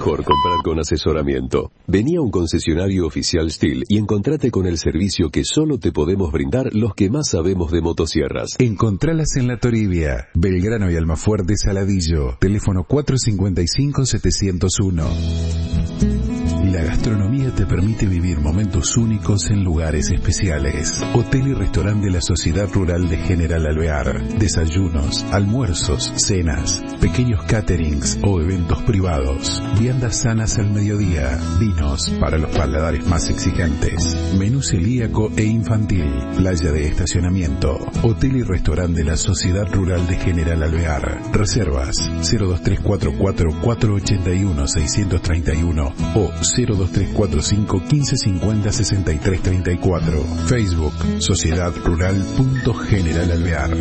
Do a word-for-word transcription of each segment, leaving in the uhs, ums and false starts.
mejor comprar con asesoramiento. Vení a un concesionario oficial STIHL y encontrate con el servicio que solo te podemos brindar los que más sabemos de motosierras. Encontralas en La Toribia, Belgrano y Almafuerte Saladillo. Teléfono cuatro cinco cinco, siete cero uno. La gastronomía te permite vivir momentos únicos en lugares especiales. Hotel y restaurante de la Sociedad Rural de General Alvear. Desayunos, almuerzos, cenas, pequeños caterings o eventos privados. Viandas sanas al mediodía. Vinos para los paladares más exigentes. Menú celíaco e infantil. Playa de estacionamiento. Hotel y restaurante de la Sociedad Rural de General Alvear. Reservas cero dos tres cuatro cuatro, cuatro ocho uno, seis tres uno o cero dos tres cuatro cinco, quince cincuenta, sesenta y tres treinta y cuatro. Facebook, Sociedad Rural punto General Alvear.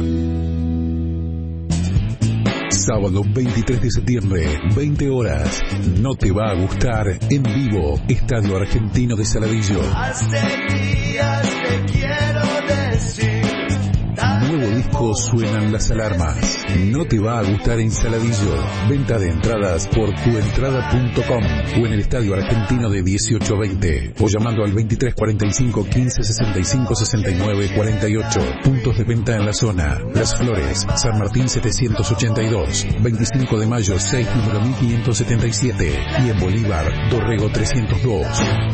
Sábado veintitrés de septiembre, veinte horas. No te va a gustar, en vivo, Estadio Argentino de Saladillo. Hace días te quiero decir. Nuevo disco Suenan las Alarmas. No te va a gustar en Saladillo. Venta de entradas por tu entrada punto com o en el Estadio Argentino de dieciocho a veinte o llamando al veintitrés cuarenta y cinco, quince sesenta y cinco, sesenta y nueve cuarenta y ocho. Puntos de venta en la zona: Las Flores, San Martín setecientos ochenta y dos, veinticinco de mayo seis, número mil quinientos setenta y siete y en Bolívar, Dorrego trescientos dos.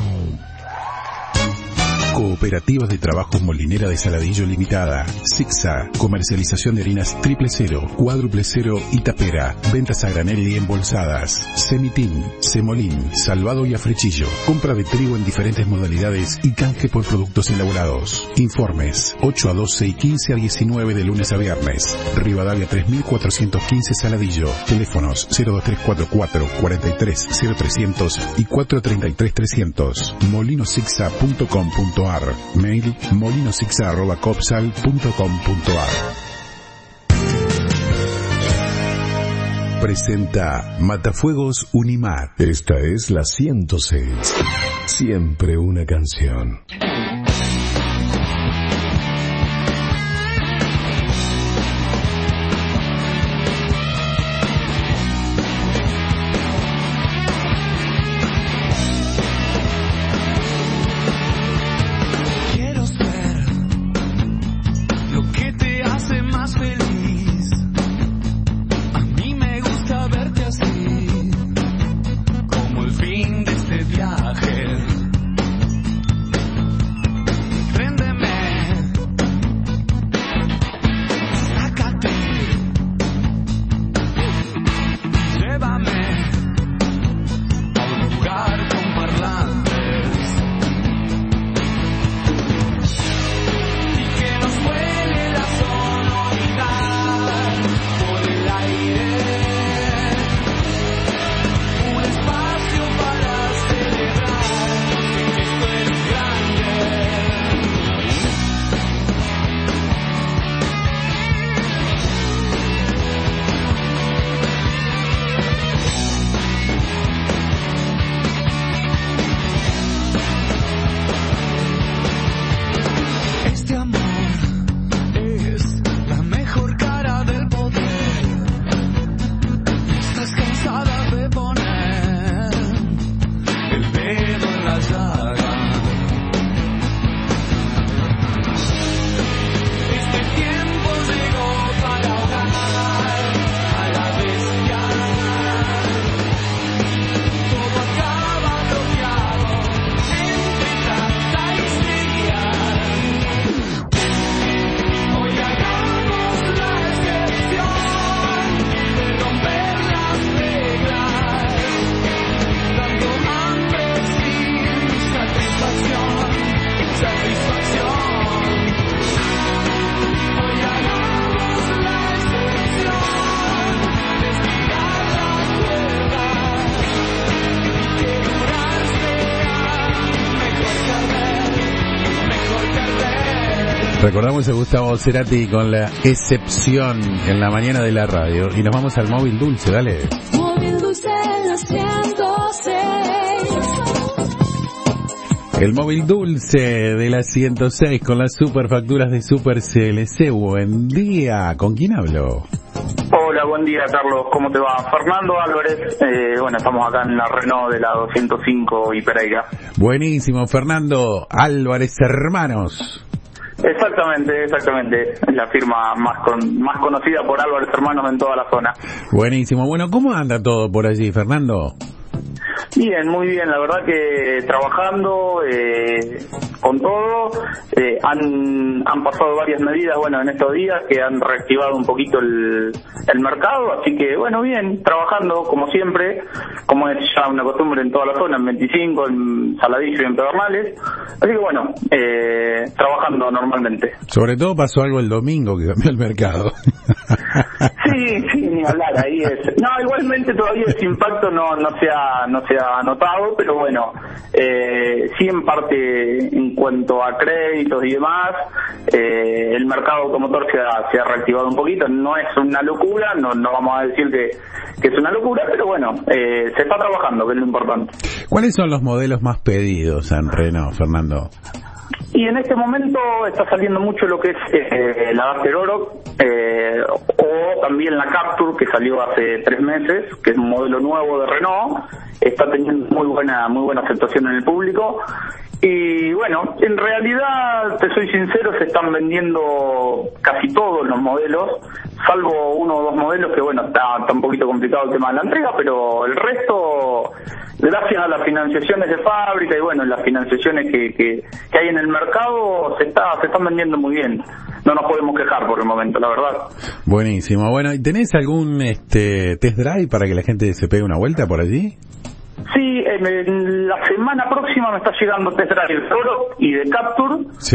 Cooperativa de Trabajos Molinera de Saladillo Limitada. Sixa, comercialización de harinas triple cero, cuádruple cero y tapera. Ventas a granel y embolsadas. Semitín, semolín, salvado y afrechillo. Compra de trigo en diferentes modalidades y canje por productos elaborados. Informes ocho a doce y quince a diecinueve de lunes a viernes. Rivadavia tres mil cuatrocientos quince Saladillo. Teléfonos cero dos tres cuatro cuatro, cuarenta y tres cero trescientos y cuatro treinta y tres trescientos. molinosixa punto com punto ar. Mail molinosixa arroba copsal punto com punto ar. Presenta Matafuegos Unimat. Esta es la ciento seis. Siempre una canción. Recordamos a Gustavo Cerati con La Excepción en la mañana de la radio. Y nos vamos al móvil dulce, dale. Móvil dulce en la ciento seis. El móvil dulce de la ciento seis con las superfacturas de Super C L C. Buen día. ¿Con quién hablo? Hola, Hola, buen día, Carlos. ¿Cómo te va? Fernando Álvarez. Eh, bueno, estamos acá en la Renault de la doscientos cinco y Pereira. Buenísimo, Fernando Álvarez Hermanos. Exactamente, exactamente. Es la firma más con, más conocida por Álvarez Hermanos en toda la zona. Buenísimo. Bueno, ¿cómo anda todo por allí, Fernando? Bien, muy bien. La verdad que trabajando eh, con todo. Eh, han, han pasado varias medidas, bueno, en estos días que han reactivado un poquito el, el mercado. Así que, bueno, bien, trabajando como siempre, como es ya una costumbre en toda la zona, en veinticinco, en Saladillo y en Pedernales. Así que, bueno, eh, trabajando normalmente. Sobre todo pasó algo el domingo que cambió el mercado. Sí, sí, ni hablar, ahí es. No, igualmente todavía ese impacto no, no se ha, no se ha notado, pero bueno, eh, sí en parte en cuanto a créditos y demás, eh, el mercado automotor se ha, se ha reactivado un poquito. No es una locura, no, no vamos a decir que, que es una locura, pero bueno, eh, se está trabajando, que es lo importante. ¿Cuáles son los modelos más pedidos en Renault, Fernando? Y en este momento está saliendo mucho lo que es eh, la Duster Oro, eh, o también la Captur, que salió hace tres meses, que es un modelo nuevo de Renault. Está teniendo muy buena muy buena aceptación en el público. Y bueno, en realidad, te soy sincero, se están vendiendo casi todos los modelos, salvo uno o dos modelos que, bueno, está, está un poquito complicado el tema de la entrega, pero el resto, gracias a las financiaciones de fábrica y, bueno, las financiaciones que, que, que hay en el mercado, se está se están vendiendo muy bien. No nos podemos quejar por el momento, la verdad. Buenísimo. Bueno, ¿y tenés algún este test drive para que la gente se pegue una vuelta por allí? Sí, en, en la semana próxima me está llegando test drive de Oro y de Captur. Sí.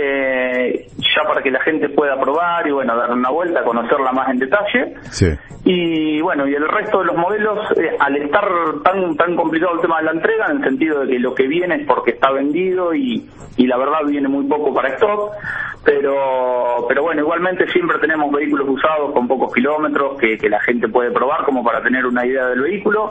Eh, ya para que la gente pueda probar y, bueno, dar una vuelta, conocerla más en detalle. Sí. Y bueno, y el resto de los modelos, eh, al estar tan tan complicado el tema de la entrega, en el sentido de que lo que viene es porque está vendido y, y la verdad viene muy poco para stock, pero pero bueno, igualmente siempre tenemos vehículos usados con pocos kilómetros que, que la gente puede probar como para tener una idea del vehículo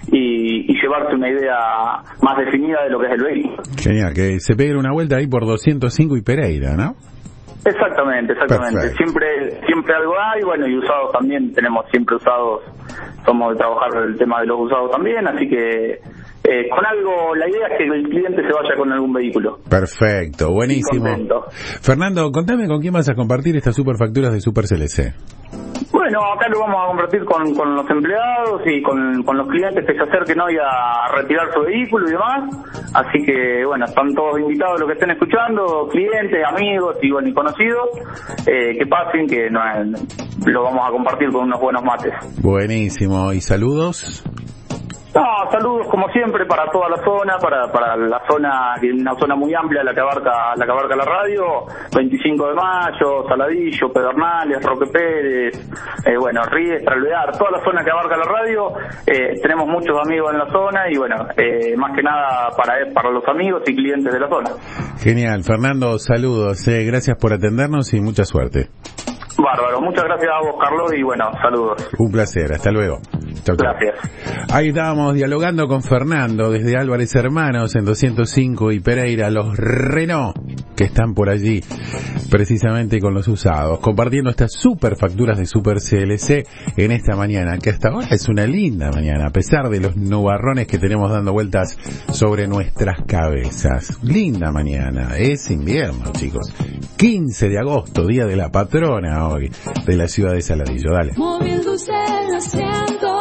y, y llevarse una idea más definida de lo que es el vehículo. Genial, que se peguen una vuelta ahí por doscientos cinco y Pereira, ¿no? Exactamente, exactamente. Perfecto. Siempre siempre algo hay, bueno, y usados también, tenemos siempre usados, somos de trabajar el tema de los usados también, así que eh, con algo, la idea es que el cliente se vaya con algún vehículo. Perfecto, buenísimo. Fernando, contame con quién vas a compartir estas superfacturas de Super C L C. Bueno, acá lo vamos a compartir con, con los empleados y con, con los clientes que se acerquen hoy a retirar su vehículo y demás. Así que, bueno, están todos invitados los que estén escuchando, clientes, amigos y, bueno, y conocidos, eh, que pasen, que no, lo vamos a compartir con unos buenos mates. Buenísimo. ¿Y saludos? No, saludos como siempre para toda la zona, para para la zona, una zona muy amplia la que abarca la que abarca la radio, veinticinco de mayo, Saladillo, Pedernales, Roque Pérez, eh, bueno, Riestra, Alvear, toda la zona que abarca la radio. Eh, tenemos muchos amigos en la zona y, bueno, eh, más que nada para para los amigos y clientes de la zona. Genial, Fernando, saludos, eh, gracias por atendernos y mucha suerte. Bárbaro, muchas gracias a vos, Carlos, y, bueno, saludos. Un placer, hasta luego. Chau, chau. Gracias. Ahí estábamos dialogando con Fernando desde Álvarez Hermanos en doscientos cinco y Pereira, los Renault que están por allí precisamente con los usados, compartiendo estas super facturas de Super C L C en esta mañana, que hasta ahora es una linda mañana, a pesar de los nubarrones que tenemos dando vueltas sobre nuestras cabezas. Linda mañana, es invierno, chicos. quince de agosto, día de la patrona hoy, de la ciudad de Saladillo. Dale. Móvil Dulce ciento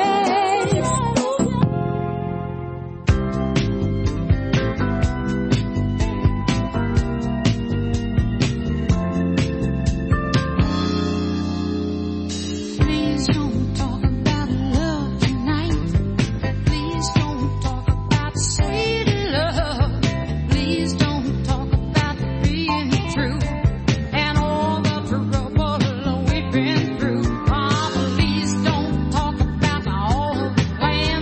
seis. Been through, oh, please don't talk about all the plans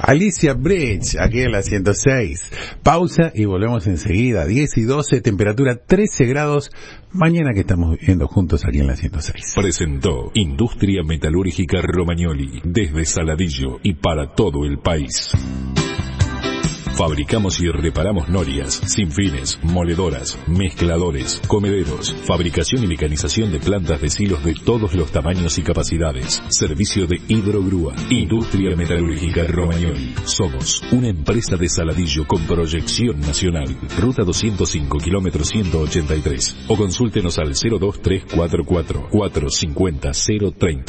Alicia Bridge, aquí en la ciento seis. Pausa y volvemos enseguida. diez y doce, temperatura trece grados. Mañana que estamos viviendo juntos aquí en la ciento seis. Presentó Industria Metalúrgica Romagnoli, desde Saladillo y para todo el país. Fabricamos y reparamos norias, sinfines, moledoras, mezcladores, comederos, fabricación y mecanización de plantas de silos de todos los tamaños y capacidades. Servicio de hidrogrúa. Industria Metalúrgica Romagnoli. Somos una empresa de Saladillo con proyección nacional. Ruta doscientos cinco, kilómetro ciento ochenta y tres. O consúltenos al cero dos tres cuatro cuatro, cuatro cinco cero, cero treinta.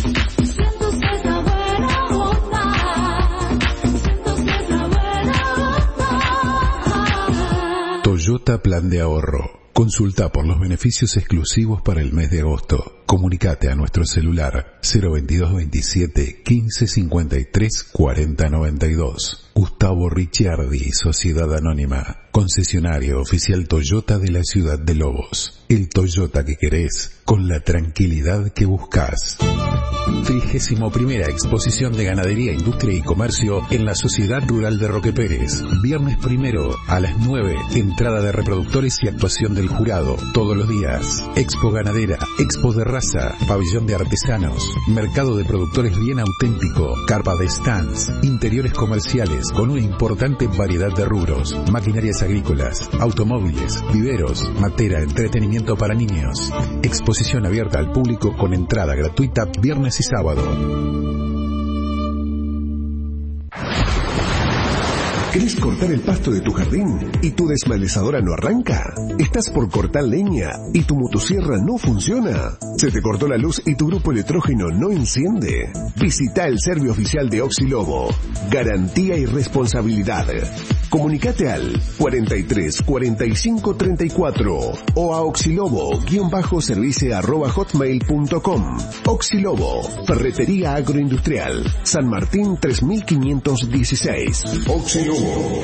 Toyota Plan de Ahorro. Consulta por los beneficios exclusivos para el mes de agosto. Comunicate a nuestro celular cero veintidós veintisiete quince cincuenta y tres cuarenta noventa y dos. Gustavo Ricciardi, Sociedad Anónima. Concesionario oficial Toyota de la ciudad de Lobos. El Toyota que querés, con la tranquilidad que buscas. Trigésimo primera exposición de ganadería, industria y comercio en la Sociedad Rural de Roque Pérez. Viernes primero a las nueve, entrada de reproductores y actuación del jurado, todos los días. Expo ganadera, expo de raza, pabellón de artesanos, mercado de productores bien auténtico, carpa de stands, interiores comerciales con una importante variedad de rubros, maquinarias agrícolas, automóviles, viveros, matera, entretenimiento para niños. Exposición abierta al público con entrada gratuita viernes y sábado. ¿Querés cortar el pasto de tu jardín y tu desmalezadora no arranca? ¿Estás por cortar leña y tu motosierra no funciona? ¿Se te cortó la luz y tu grupo electrógeno no enciende? Visita el servicio oficial de Oxilobo. Garantía y responsabilidad. Comunicate al cuarenta y tres cuarenta y cinco treinta y cuatro o a oxilobo-service arroba hotmail punto com. Oxilobo, ferretería agroindustrial, San Martín tres mil quinientos dieciséis. Oxilobo.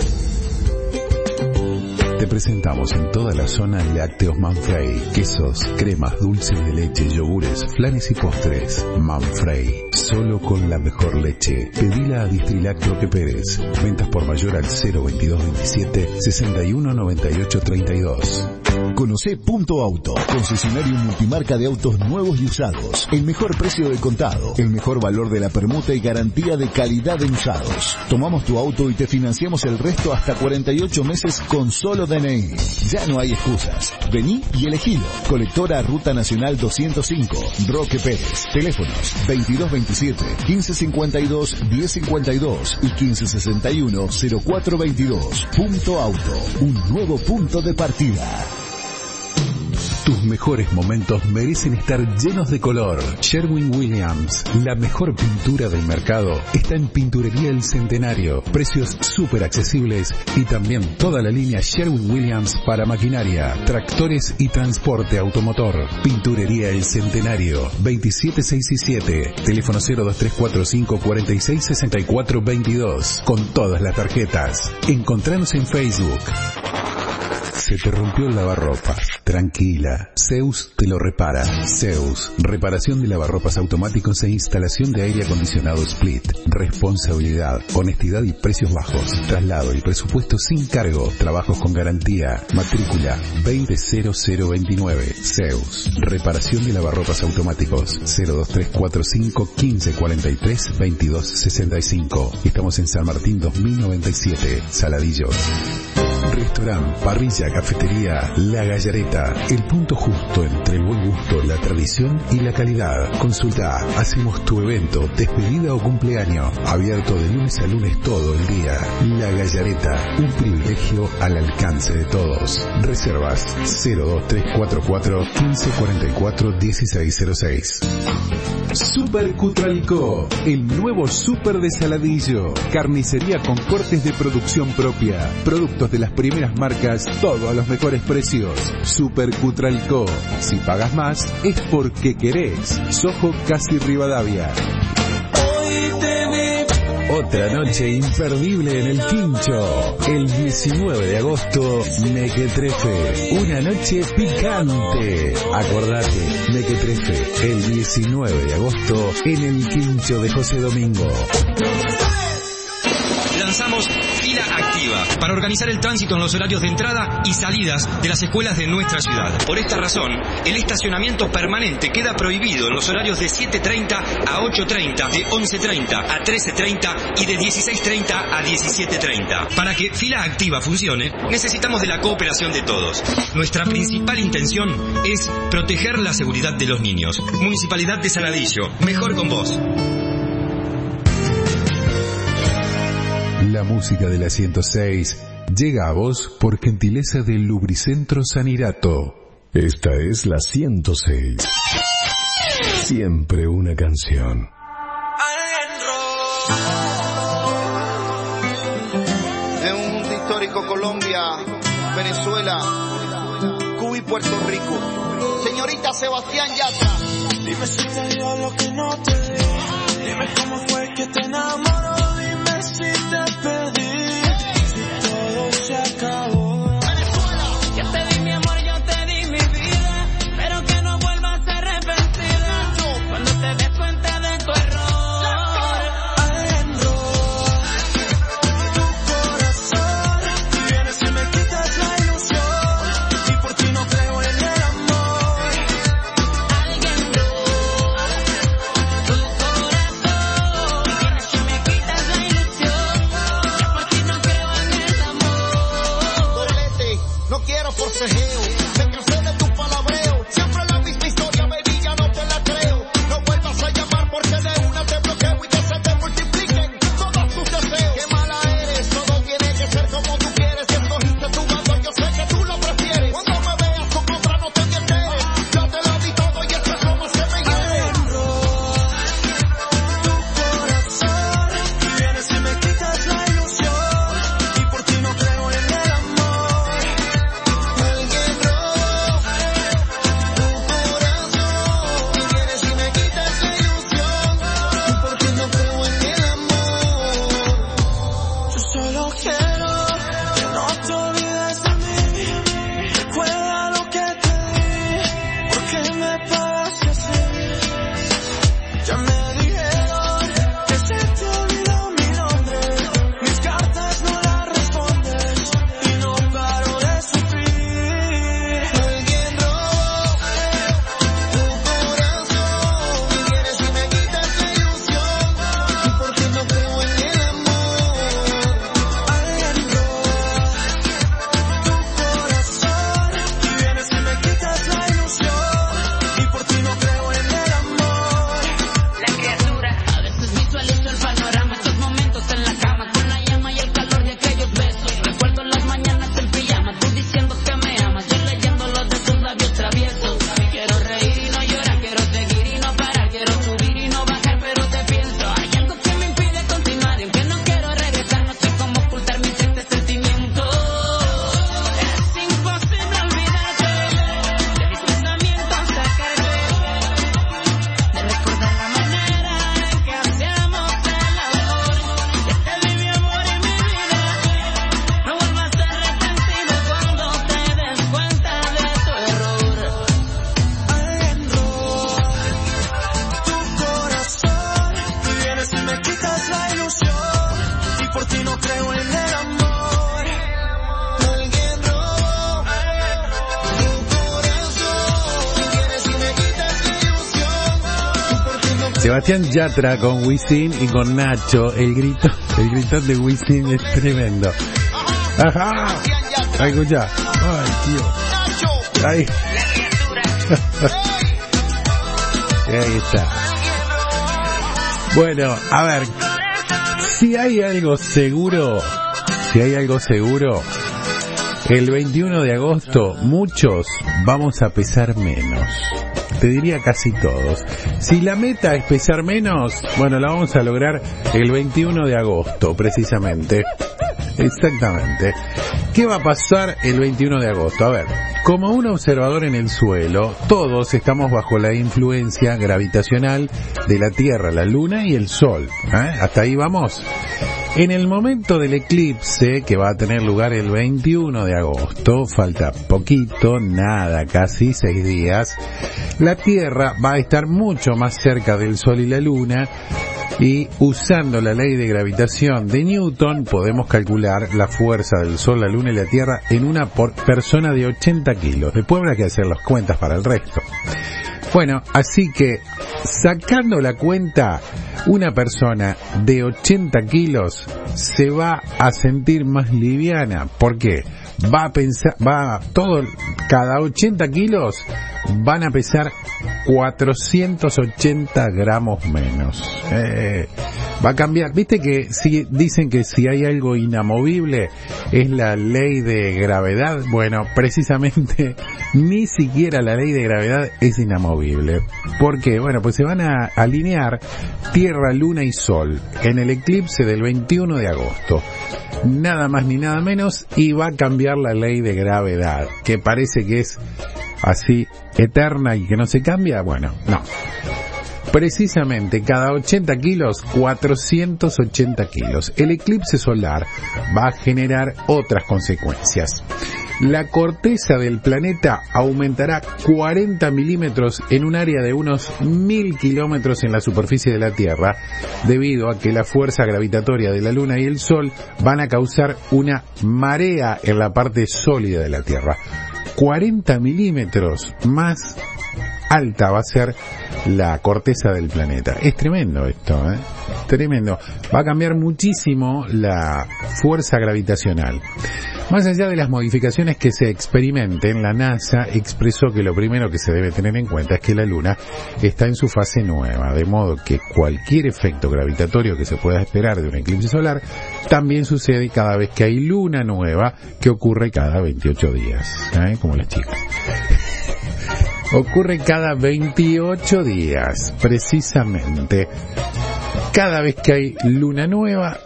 Te presentamos en toda la zona lácteos Manfrey, quesos, cremas, dulces de leche, yogures, flanes y postres. Manfrey, solo con la mejor leche. Pedila a Distrilac Roque Pérez. Ventas por mayor al cero veintidós veintisiete sesenta y uno noventa y ocho treinta y dos. Conocé Punto Auto, concesionario multimarca de autos nuevos y usados. El mejor precio de contado, el mejor valor de la permuta y garantía de calidad en usados. Tomamos tu auto y te financiamos el resto hasta cuarenta y ocho meses con solo D N I. Ya no hay excusas. Vení y elegilo. Colectora Ruta Nacional doscientos cinco, Roque Pérez. Teléfonos veintidós veintisiete quince cincuenta y dos diez cincuenta y dos y quince sesenta y uno cero cuatro veintidós. Punto Auto, un nuevo punto de partida. Tus mejores momentos merecen estar llenos de color. Sherwin-Williams, la mejor pintura del mercado, está en Pinturería El Centenario. Precios súper accesibles y también toda la línea Sherwin-Williams para maquinaria, tractores y transporte automotor. Pinturería El Centenario, veintisiete seis y siete, teléfono cero dos tres cuatro cinco cuarenta y seis sesenta y cuatro veintidós, con todas las tarjetas. Encontranos en Facebook. Se te rompió el lavarropas. Tranquila, Zeus te lo repara. Zeus, reparación de lavarropas automáticos e instalación de aire acondicionado Split. Responsabilidad, honestidad y precios bajos. Traslado y presupuesto sin cargo. Trabajos con garantía. Matrícula veinte cero cero veintinueve. Zeus, reparación de lavarropas automáticos. cero dos tres cuatro cinco quince cuarenta y tres veintidós sesenta y cinco. Estamos en San Martín dos mil noventa y siete, Saladillo. Restaurant, parrilla, cafetería, La Gallareta, el punto justo entre el buen gusto, la tradición y la calidad. Consulta, hacemos tu evento, despedida o cumpleaños, abierto de lunes a lunes todo el día. La Gallareta, un privilegio al alcance de todos. Reservas cero dos tres cuatro cuatro quince cuarenta y cuatro dieciséis cero seis. Super Cutralco, el nuevo super de Saladillo. Carnicería con cortes de producción propia. Productos de las primeras marcas, todo a los mejores precios. Super Cutralco. Si pagas más, es porque querés. Sojo Casi Rivadavia. Otra noche imperdible en el Quincho. El diecinueve de agosto, Mequetrefe. Una noche picante. Acordate, Mequetrefe, el diecinueve de agosto, en el Quincho de José Domingo. lanzamos Fila Activa para organizar el tránsito en los horarios de entrada y salidas de las escuelas de nuestra ciudad. Por esta razón, el estacionamiento permanente queda prohibido en los horarios de siete treinta a ocho treinta, de once treinta a trece treinta y de dieciséis treinta a diecisiete treinta. Para que Fila Activa funcione, necesitamos de la cooperación de todos. Nuestra principal intención es proteger la seguridad de los niños. Municipalidad de Saladillo, mejor con vos. La música de la ciento seis llega a vos por gentileza del Lubricentro Sanirato. Esta es la ciento seis. Siempre una canción. De un mundo histórico, Colombia, Venezuela, Cuba y Puerto Rico. Señorita Sebastián Yatra. Dime si te dio lo que no te dio. Dime cómo fue que te enamoró. Dime si te perdí. Si todo se acabó. Venezuela. Yo te di mi amor, yo te di mi vida, pero que no vuelvas a arrepentida cuando te des cuenta de tu error. Adentro tu corazón, tú vienes y me quitas la ilusión, y por ti no creo en el amor. Alguien roba tu corazón, vienes y me quitas la ilusión, y por ti no creo en el amor. Doblete, no quiero forcejeo. Me cansé de tu palabreo. Siempre la misma historia, baby, ya no te la creo. No vuelvas a llamar porque de una te bloqueo y que se te multipliquen todos tus deseos. Qué mala eres, todo tiene que ser como tú quieres. Si escogiste tu bando, yo sé que tú lo prefieres. Cuando me veas con otra no te enteres. Yo te lo di todo y esto es lo más que me hiere. Adentro tu corazón, tú vienes y me quitas la ilusión, y por ti no creo en el amor. Alguien roba tu corazón. Vienes y me quitas la ilusión, y por ti no creo en el amor. Yo solo quiero que no te olvides de mí. Recuerda lo que te di. ¿Por qué me pagaste así? Ya me dijeron que se te olvidó mi nombre. Mis cartas no las respondes y no paro de sufrir. Alguien roba tu corazón. Vienes y me quitas la ilusión, y por ti no creo en el amor. Alguien roba tu corazón, y vienes y me quitas la ilusión, y por ti no creo en el amor. La criatura, a veces visualizo el panorama, estos momentos en la cama, con la llama y el calor de aquellos besos. Recuerdo las mañanas en pijama, tú diciendo que me amas, yo leyendo los de tus labios traviesos. Quiero reír y no llorar, quiero seguir y no parar, quiero subir y no bajar, pero te pienso. Hay algo que me impide continuar, y aunque no quiero regresar, no sé cómo ocultar mis tristes sentimientos. Es imposible olvidarte de mis pensamientos acercarte, de recordar la manera en que hacíamos el amor. Ya te di mi amor y mi vida, no vuelvas a arrepentido cuando te des cuenta de tu error. Adentro tu corazón, tú vienes y me quitas la ilusión, y por ti no creo en el amor. Alguien roba tu corazón. Vienes y me quitas la ilusión, y por ti no creo. Sebastián Yatra con Wisin y con Nacho. El grito, el grito de Wisin es tremendo. Ajá. Ahí escucha. Ay, tío. Ahí. Ahí está. Bueno, a ver. Si hay algo seguro, si hay algo seguro, el veintiuno de agosto muchos vamos a pesar menos. Te diría casi todos. Si la meta es pesar menos, bueno, la vamos a lograr el veintiuno de agosto, precisamente. Exactamente. ¿Qué va a pasar el veintiuno de agosto? A ver, como un observador en el suelo, todos estamos bajo la influencia gravitacional de la Tierra, la Luna y el Sol. ¿Eh? ¿Hasta ahí vamos? En el momento del eclipse, que va a tener lugar el veintiuno de agosto, falta poquito, nada, casi seis días, la Tierra va a estar mucho más cerca del Sol y la Luna, Y usando la ley de gravitación de Newton podemos calcular la fuerza del Sol, la Luna y la Tierra en una por persona de ochenta kilos. Después habrá que hacer las cuentas para el resto. Bueno, así que sacando la cuenta, una persona de ochenta kilos se va a sentir más liviana. ¿Por qué? Va a pensar, va todo, cada ochenta kilos van a pesar cuatrocientos ochenta gramos menos. Eh, va a cambiar. Viste que si dicen que si hay algo inamovible es la ley de gravedad. Bueno, precisamente ni siquiera la ley de gravedad es inamovible. ¿Por qué? Bueno, pues se van a alinear Tierra, Luna y Sol en el eclipse del veintiuno de agosto. Nada más ni nada menos, y va a cambiar la ley de gravedad, que parece que es así eterna y que no se cambia. Bueno, no. Precisamente cada ochenta kilos, cuatrocientos ochenta kilos. El eclipse solar va a generar otras consecuencias. La corteza del planeta aumentará cuarenta milímetros en un área de unos mil kilómetros en la superficie de la Tierra, debido a que la fuerza gravitatoria de la Luna y el Sol van a causar una marea en la parte sólida de la Tierra. cuarenta milímetros más alta va a ser la corteza del planeta. Es tremendo esto, ¿eh? Tremendo. Va a cambiar muchísimo la fuerza gravitacional. Más allá de las modificaciones que se experimenten, la NASA expresó que lo primero que se debe tener en cuenta es que la Luna está en su fase nueva, de modo que cualquier efecto gravitatorio que se pueda esperar de un eclipse solar también sucede cada vez que hay luna nueva, que ocurre cada veintiocho días, ¿eh? Como las chicas. Ocurre cada veintiocho días, precisamente. Cada vez que hay luna nueva,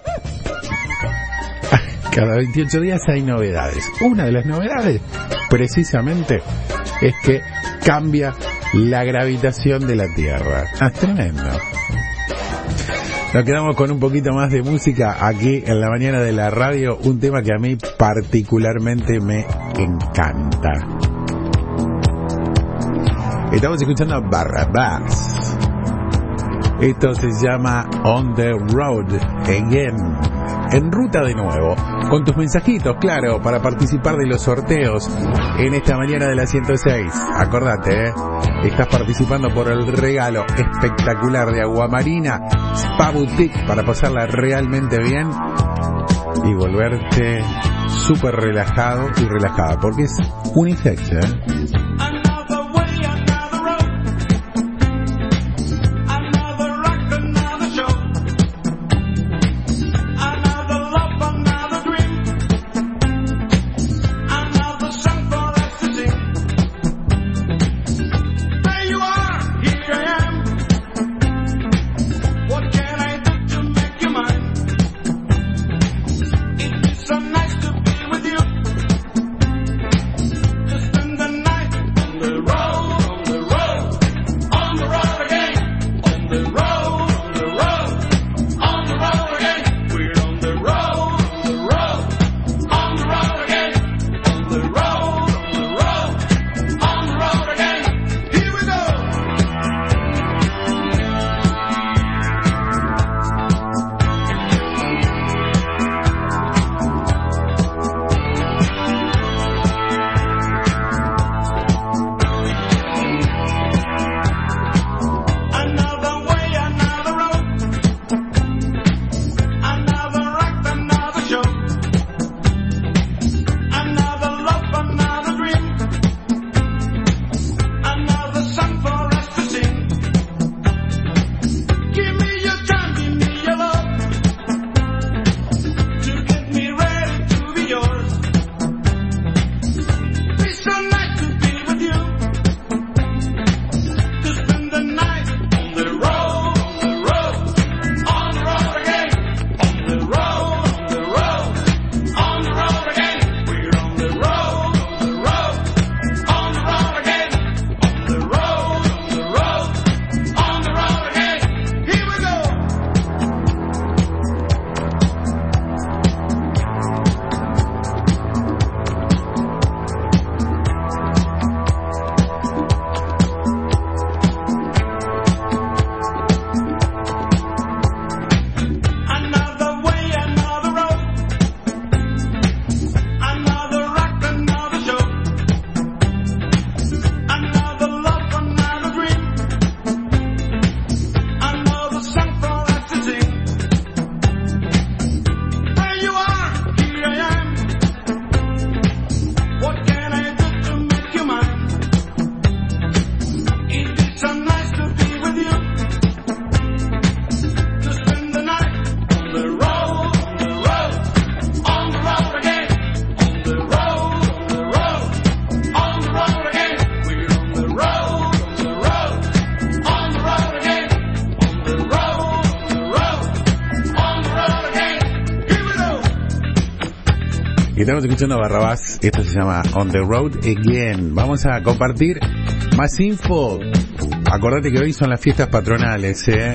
cada veintiocho días hay novedades. Una de las novedades, precisamente, es que cambia la gravitación de la Tierra. Ah, tremendo. Nos quedamos con un poquito más de música aquí en la mañana de la radio, un tema que a mí particularmente me encanta. Estamos escuchando a Barrabás. Esto se llama On the Road Again. En ruta de nuevo. Con tus mensajitos, claro, para participar de los sorteos en esta mañana de la ciento seis. Acordate, ¿eh? Estás participando por el regalo espectacular de Aguamarina Spa Boutique para pasarla realmente bien y volverte súper relajado y relajada. Porque es unisex, ¿eh? So nice to be with you. Just spend the night. Y estamos escuchando a Barrabás. Esto se llama On the Road Again. Vamos a compartir más info. Acordate que hoy son las fiestas patronales, ¿eh?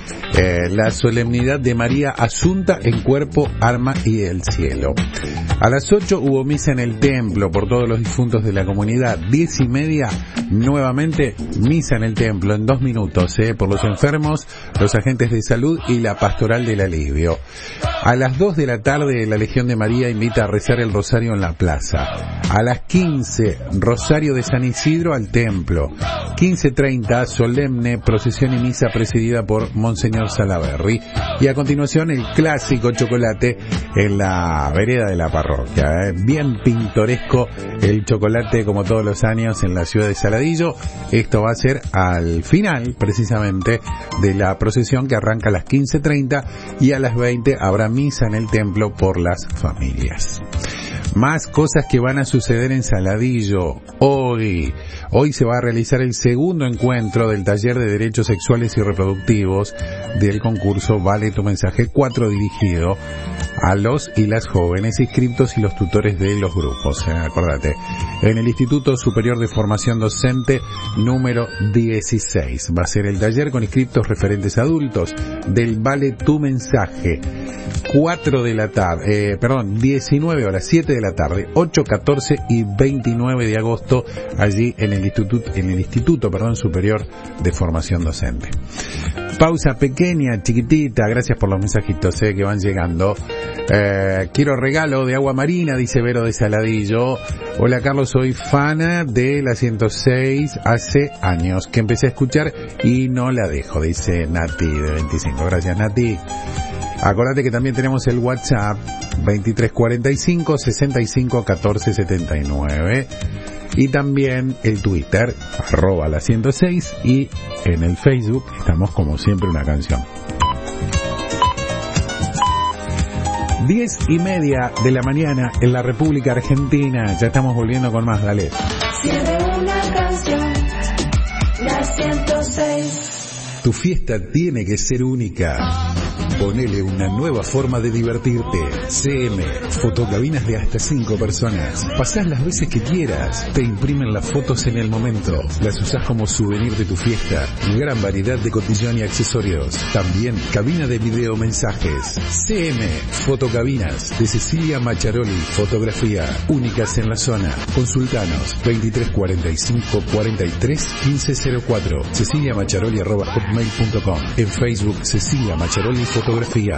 Eh, la solemnidad de María Asunta en cuerpo, alma y el cielo. A las ocho hubo misa en el templo por todos los difuntos de la comunidad. Diez y media, nuevamente, misa en el templo en dos minutos, eh, por los enfermos, los agentes de salud y la pastoral del alivio. A las dos de la tarde, la Legión de María invita a rezar el rosario en la plaza. A las quince, Rosario de San Isidro al templo. quince treinta, solemne procesión y misa presidida por Monseñor Salaberry. Y a continuación, el clásico chocolate en la vereda de la parroquia. ¿eh? Bien pintoresco el chocolate, como todos los años, en la ciudad de Saladillo. Esto va a ser al final, precisamente, de la procesión que arranca a las quince treinta y a las veinte habrá misa en el templo por las familias. Más cosas que van a suceder en Saladillo. Hoy, hoy se va a realizar el segundo encuentro del taller de derechos sexuales y reproductivos del concurso Vale tu Mensaje cuatro, dirigido a los y las jóvenes inscriptos y los tutores de los grupos. ¿eh? Acordate, en el Instituto Superior de Formación Docente número dieciséis. Va a ser el taller con inscriptos referentes adultos del Vale tu Mensaje. cuatro de la tarde, eh, perdón, diecinueve horas, siete de la tarde, ocho, catorce y veintinueve de agosto, allí en el Instituto, en el Instituto, perdón, Superior de Formación Docente. Pausa pequeña, chiquitita, gracias por los mensajitos eh, que van llegando. Eh, quiero regalo de agua marina, dice Vero de Saladillo. Hola Carlos, soy fana de la ciento seis hace años que empecé a escuchar y no la dejo, dice Nati de veinticinco. Gracias Nati. Acordate que también tenemos el WhatsApp veintitrés cuarenta y cinco, sesenta y cinco, catorce setenta y nueve y también el Twitter arroba la ciento seis y en el Facebook estamos como siempre una canción. Diez y media de la mañana en la República Argentina. Ya estamos volviendo con más, dale. Siempre una canción, la ciento seis. Tu fiesta tiene que ser única. Ponele una nueva forma de divertirte. C M, fotocabinas de hasta cinco personas. Pasás las veces que quieras. Te imprimen las fotos en el momento. Las usás como souvenir de tu fiesta. Gran variedad de cotillón y accesorios. También cabina de video mensajes. C M, fotocabinas de Cecilia Macharoli. Fotografía, únicas en la zona. Consultanos veintitrés cuarenta y cinco, cuarenta y tres, quince cero cuatro. Cecilia Macharoli arroba hotmail punto com. En Facebook Cecilia Macharoli Fotografía.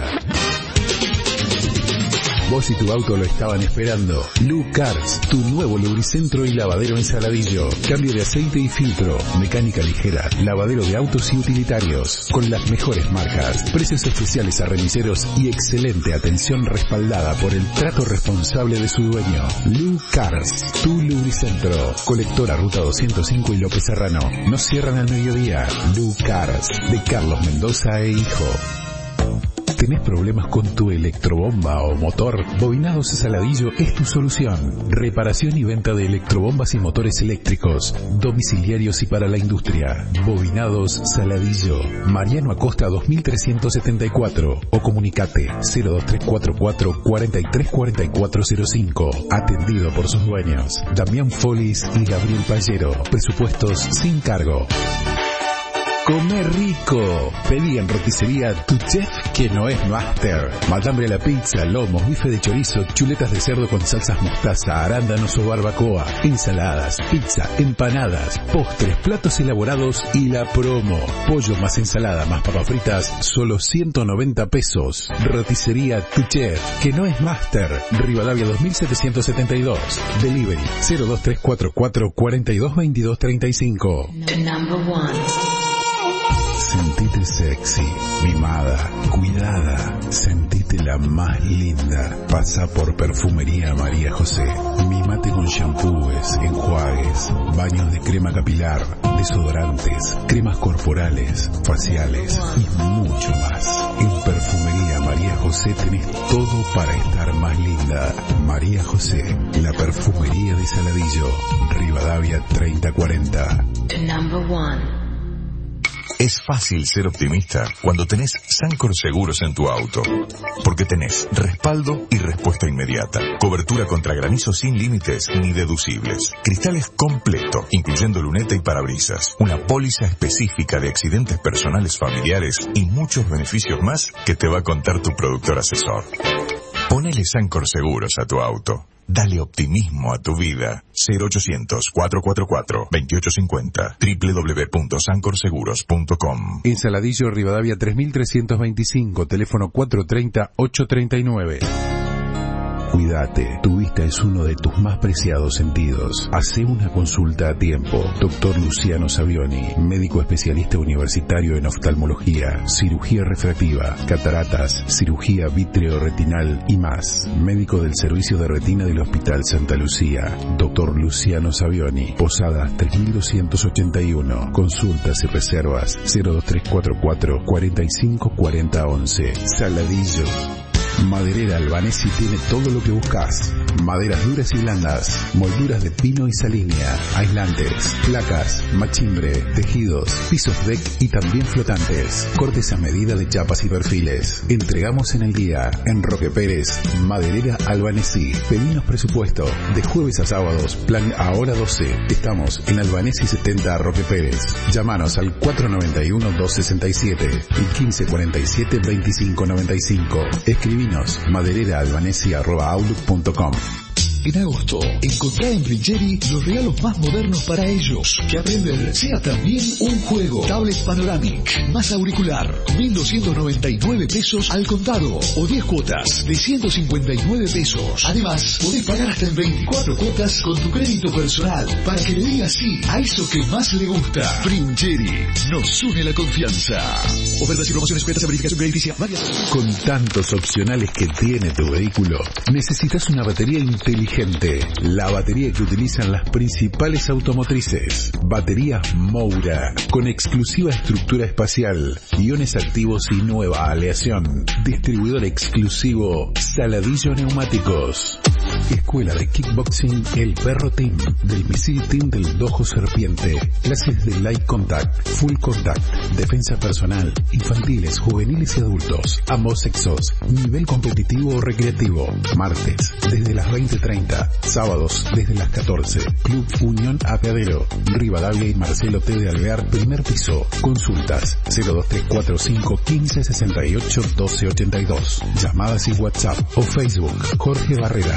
Vos y tu auto lo estaban esperando. Lu Cars, tu nuevo lubricentro y lavadero en Saladillo. Cambio de aceite y filtro, mecánica ligera, lavadero de autos y utilitarios, con las mejores marcas, precios especiales a remiseros y excelente atención respaldada por el trato responsable de su dueño. Lu Cars, tu lubricentro. Colectora Ruta doscientos cinco y López Serrano. No cierran al mediodía. Lu Cars, de Carlos Mendoza e Hijo. ¿Tenés problemas con tu electrobomba o motor? Bobinados Saladillo es tu solución. Reparación y venta de electrobombas y motores eléctricos, domiciliarios y para la industria. Bobinados Saladillo. Mariano Acosta dos mil trescientos setenta y cuatro o comunicate cero dos tres cuatro cuatro, cuatro tres cuatro cuatro cero cinco. Atendido por sus dueños, Damián Folis y Gabriel Pallero. Presupuestos sin cargo. Come rico. Pedí en roticería Tu Chef, que no es Master. Matambre a la pizza, lomos, bife de chorizo, chuletas de cerdo con salsas mostaza, arándanos o barbacoa, ensaladas, pizza, empanadas, postres, platos elaborados y la promo. Pollo más ensalada más papas fritas, solo ciento noventa pesos. Roticería Tu Chef, que no es Master. Rivadavia dos mil setecientos setenta y dos. Delivery cero dos tres cuatro cuatro, cuatro dos, veintidós treinta y cinco. Sentite sexy, mimada, cuidada. Sentite la más linda. Pasa por Perfumería María José. Mimate con shampoos, enjuagues, baños de crema capilar, desodorantes, cremas corporales, faciales y mucho más. En Perfumería María José tenés todo para estar más linda. María José, la perfumería de Saladillo. Rivadavia treinta cuarenta. Es fácil ser optimista cuando tenés Sancor Seguros en tu auto. Porque tenés respaldo y respuesta inmediata. Cobertura contra granizo sin límites ni deducibles. Cristales completo, incluyendo luneta y parabrisas. Una póliza específica de accidentes personales familiares y muchos beneficios más que te va a contar tu productor asesor. Ponele Sancor Seguros a tu auto. Dale optimismo a tu vida. cero ochocientos, cuatrocientos cuarenta y cuatro, veintiocho cincuenta. doble u doble u doble u punto sancor seguros punto com. En Saladillo, Rivadavia tres mil trescientos veinticinco, teléfono cuatro tres cero, ocho tres nueve. Cuídate, tu vista es uno de tus más preciados sentidos. Hacé una consulta a tiempo. Doctor Luciano Savioni, médico especialista universitario en oftalmología, cirugía refractiva, cataratas, cirugía vitreoretinal y más. Médico del Servicio de Retina del Hospital Santa Lucía. Doctor Luciano Savioni, Posadas tres mil doscientos ochenta y uno. Consultas y reservas cero dos tres cuatro cuatro, cuarenta y cinco cuarenta once. Saladillo. Maderera Albanesi tiene todo lo que buscas. Maderas duras y blandas, molduras de pino y salinia, aislantes, placas, machimbre, tejidos, pisos deck y también flotantes. Cortes a medida de chapas y perfiles. Entregamos en el día en Roque Pérez, Maderera Albanesi. Pedinos presupuesto de jueves a sábados, plan ahora doce. Estamos en Albanesi setenta Roque Pérez. Llámanos al cuatro nueve uno, dos seis siete y quince cuarenta y siete, veinticinco noventa y cinco. Escribinos madereraalbanesi arroba outlook punto com. En agosto, encontrá en Brincheri los regalos más modernos para ellos. Que aprender sea también un juego. Tablet Panoramic, más auricular, mil doscientos noventa y nueve pesos al contado. O diez cuotas de ciento cincuenta y nueve pesos. Además, podés pagar hasta en veinticuatro cuotas con tu crédito personal. Para que le digas sí a eso que más le gusta. Brincheri, nos une la confianza. Ofertas y promociones sujetas a verificación crediticia. Varias. Con tantos opcionales que tiene tu vehículo, necesitas una batería inteligente. La batería que utilizan las principales automotrices. Baterías Moura, con exclusiva estructura espacial, iones activos y nueva aleación. Distribuidor exclusivo Saladillo Neumáticos. Escuela de Kickboxing El Perro Team, del Misil Team del Dojo Serpiente. Clases de Light Contact, Full Contact, defensa personal, infantiles, juveniles y adultos, ambos sexos, nivel competitivo o recreativo. Martes, desde las veinte treinta. Sábados, desde las catorce. Club Unión Apeadero, Rivadavia y Marcelo T. de Alvear, primer piso. Consultas cero dos tres cuatro cinco, quince sesenta y ocho, doce ochenta y dos. Llamadas y WhatsApp o Facebook Jorge Barrera.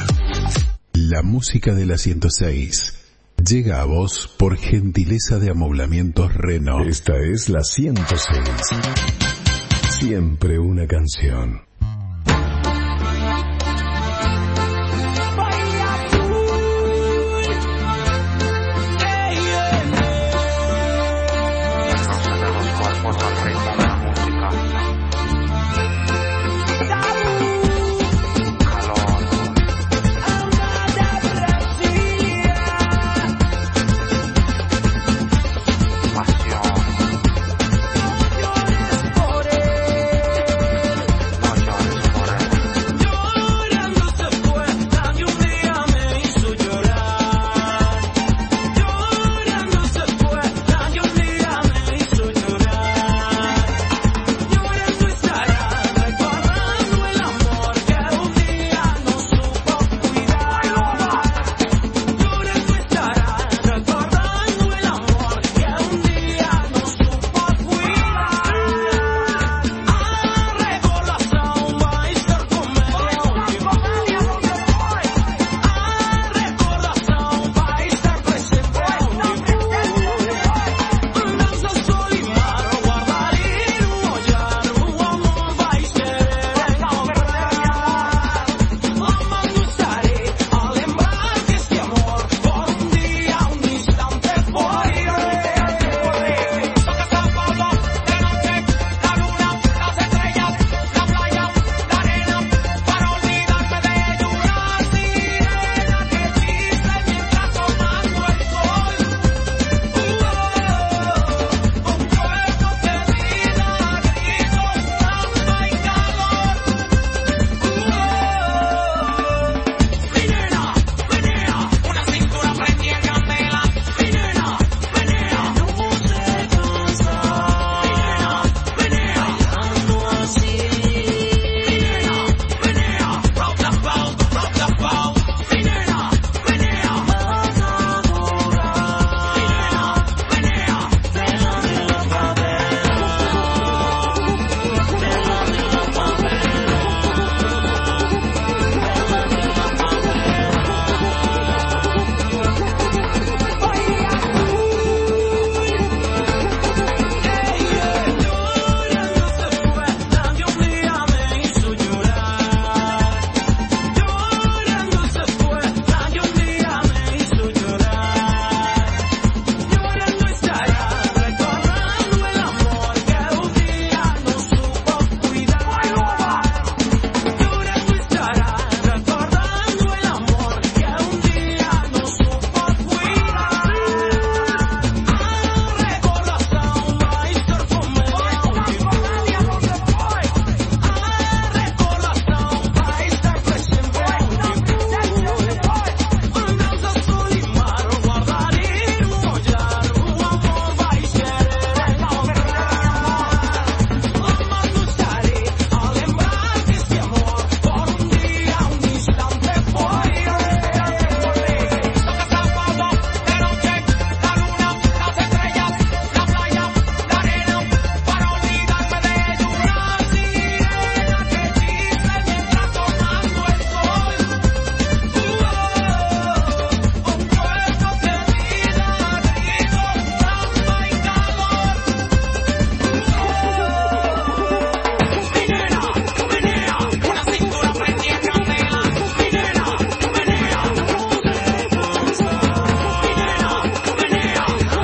La música de la ciento seis llega a vos por gentileza de Amoblamientos Reno. Esta es la ciento seis. Siempre una canción. Pasión.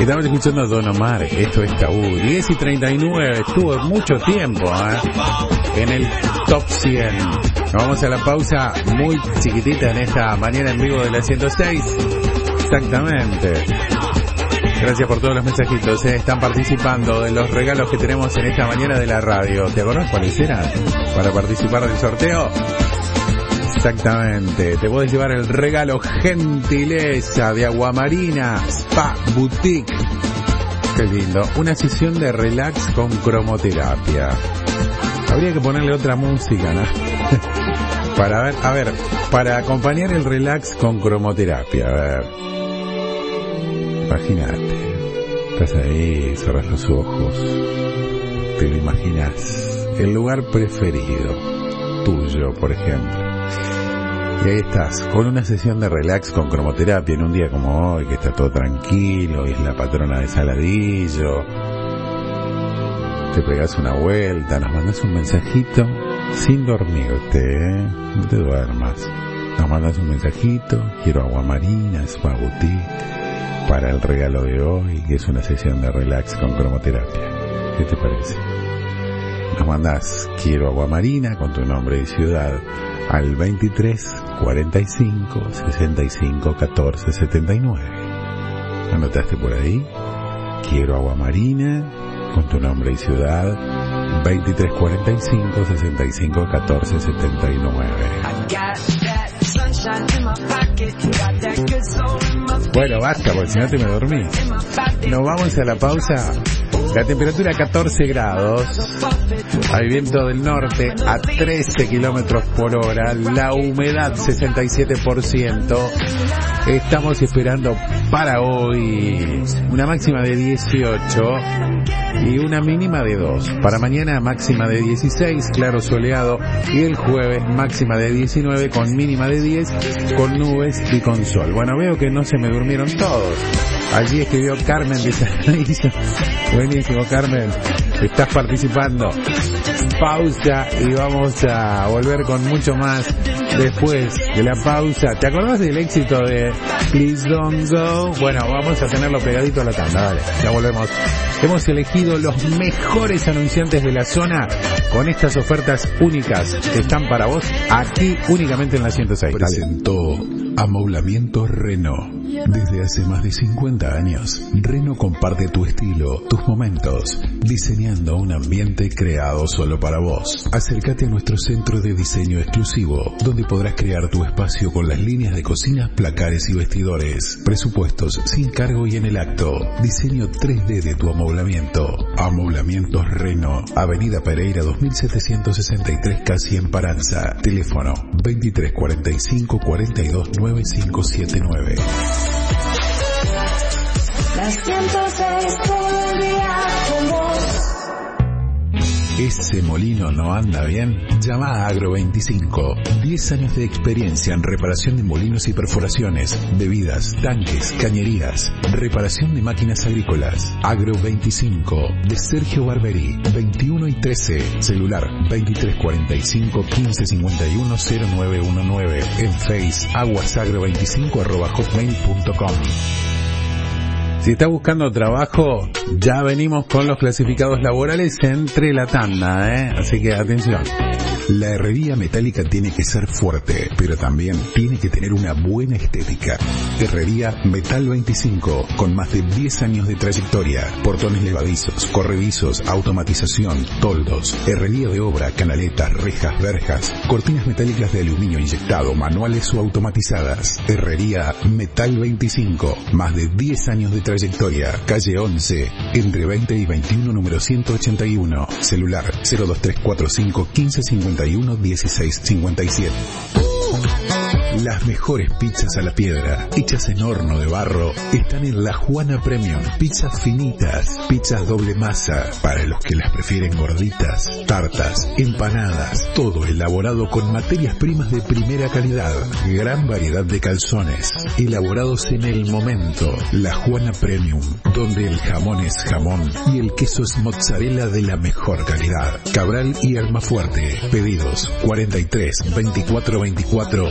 Estamos escuchando a Don Omar, esto es Tabú. diez y treinta y nueve, estuvo mucho tiempo ¿eh? en el top cien. Nos vamos a la pausa muy chiquitita en esta mañana en vivo de la ciento seis. Exactamente. Gracias por todos los mensajitos, ¿eh? Están participando de los regalos que tenemos en esta mañana de la radio. ¿Te acordás cuáles eran para participar del sorteo? Exactamente, te podés llevar el regalo gentileza de Aguamarina Spa Boutique. Qué lindo, una sesión de relax con cromoterapia. Habría que ponerle otra música, ¿no? Para ver, a ver, para acompañar el relax con cromoterapia, a ver. Imagínate, estás ahí, cerrás los ojos, te lo imaginas, el lugar preferido tuyo, por ejemplo. Y ahí estás, con una sesión de relax con cromoterapia en un día como hoy, que está todo tranquilo, y es la patrona de Saladillo. Te pegas una vuelta, nos mandas un mensajito, sin dormirte, ¿eh? No te duermas. Nos mandas un mensajito, quiero Aguamarina, Spa Boutique, para el regalo de hoy, que es una sesión de relax con cromoterapia. ¿Qué te parece? Nos mandas quiero Aguamarina con tu nombre y ciudad al veintitrés cuarenta y cinco sesenta y cinco catorce setenta y nueve. ¿Anotaste por ahí? Quiero Aguamarina con tu nombre y ciudad veintitrés cuarenta y cinco sesenta y cinco catorce setenta y nueve. Bueno, basta, porque si no te me dormí. Nos vamos a la pausa. La temperatura catorce grados, hay viento del norte a trece kilómetros por hora, la humedad sesenta y siete por ciento. Estamos esperando para hoy una máxima de dieciocho y una mínima de dos. Para mañana máxima de dieciséis, claro soleado, y el jueves máxima de diecinueve con mínima de diez, con nubes y con sol. Bueno, veo que no se me durmieron todos. Allí escribió Carmen de Saladillo. Buenísimo, Carmen. Estás participando. Pausa y vamos a volver con mucho más después de la pausa. ¿Te acordás del éxito de Please Don't Go? Bueno, vamos a tenerlo pegadito a la tanda. Dale, ya volvemos. Hemos elegido los mejores anunciantes de la zona con estas ofertas únicas que están para vos aquí únicamente en la ciento seis. Presentó Amoblamientos Renault. Desde hace más de cincuenta años, Renault comparte tu estilo, tus momentos, diseñando un ambiente creado solo para vos. Acércate a nuestro centro de diseño exclusivo, donde podrás crear tu espacio con las líneas de cocinas, placares y vestidores. Presupuestos sin cargo y en el acto. Diseño tres D de tu amoblamiento. Amoblamientos Renault, Avenida Pereira dos mil setecientos sesenta y tres, casi en Paranza. Teléfono veintitrés cuarenta y cinco cuarenta y dos noventa y cinco setenta y nueve. La ciento seis todo el día con vos. ¿Ese molino no anda bien? Llama a Agro veinticinco. diez años de experiencia en reparación de molinos y perforaciones, bebidas, tanques, cañerías, reparación de máquinas agrícolas. Agro veinticinco, de Sergio Barberi, veintiuno y trece. Celular veintitrés cuarenta y cinco quince cincuenta y uno cero nueve diecinueve. En Face, aguasagro veinticinco arroba hotmail punto com. Si está buscando trabajo, ya venimos con los clasificados laborales entre la tanda, ¿eh? Así que atención. La herrería metálica tiene que ser fuerte, pero también tiene que tener una buena estética. Herrería Metal veinticinco, con más de diez años de trayectoria. Portones levadizos, corredizos, automatización, toldos, herrería de obra, canaletas, rejas, verjas, cortinas metálicas de aluminio inyectado, manuales o automatizadas. Herrería Metal veinticinco, más de diez años de trayectoria. Calle once, entre veinte y veintiuno, número ciento ochenta y uno. Celular cero dos tres cuatro cinco quince cincuenta y uno dieciséis cincuenta y siete. Las mejores pizzas a la piedra, hechas en horno de barro, están en La Juana Premium. Pizzas finitas, pizzas doble masa, para los que las prefieren gorditas, tartas, empanadas, todo elaborado con materias primas de primera calidad. Gran variedad de calzones, elaborados en el momento. La Juana Premium, donde el jamón es jamón y el queso es mozzarella de la mejor calidad. Cabral y Almafuerte. Pedidos cuarenta y tres veinticuatro veinticuatro de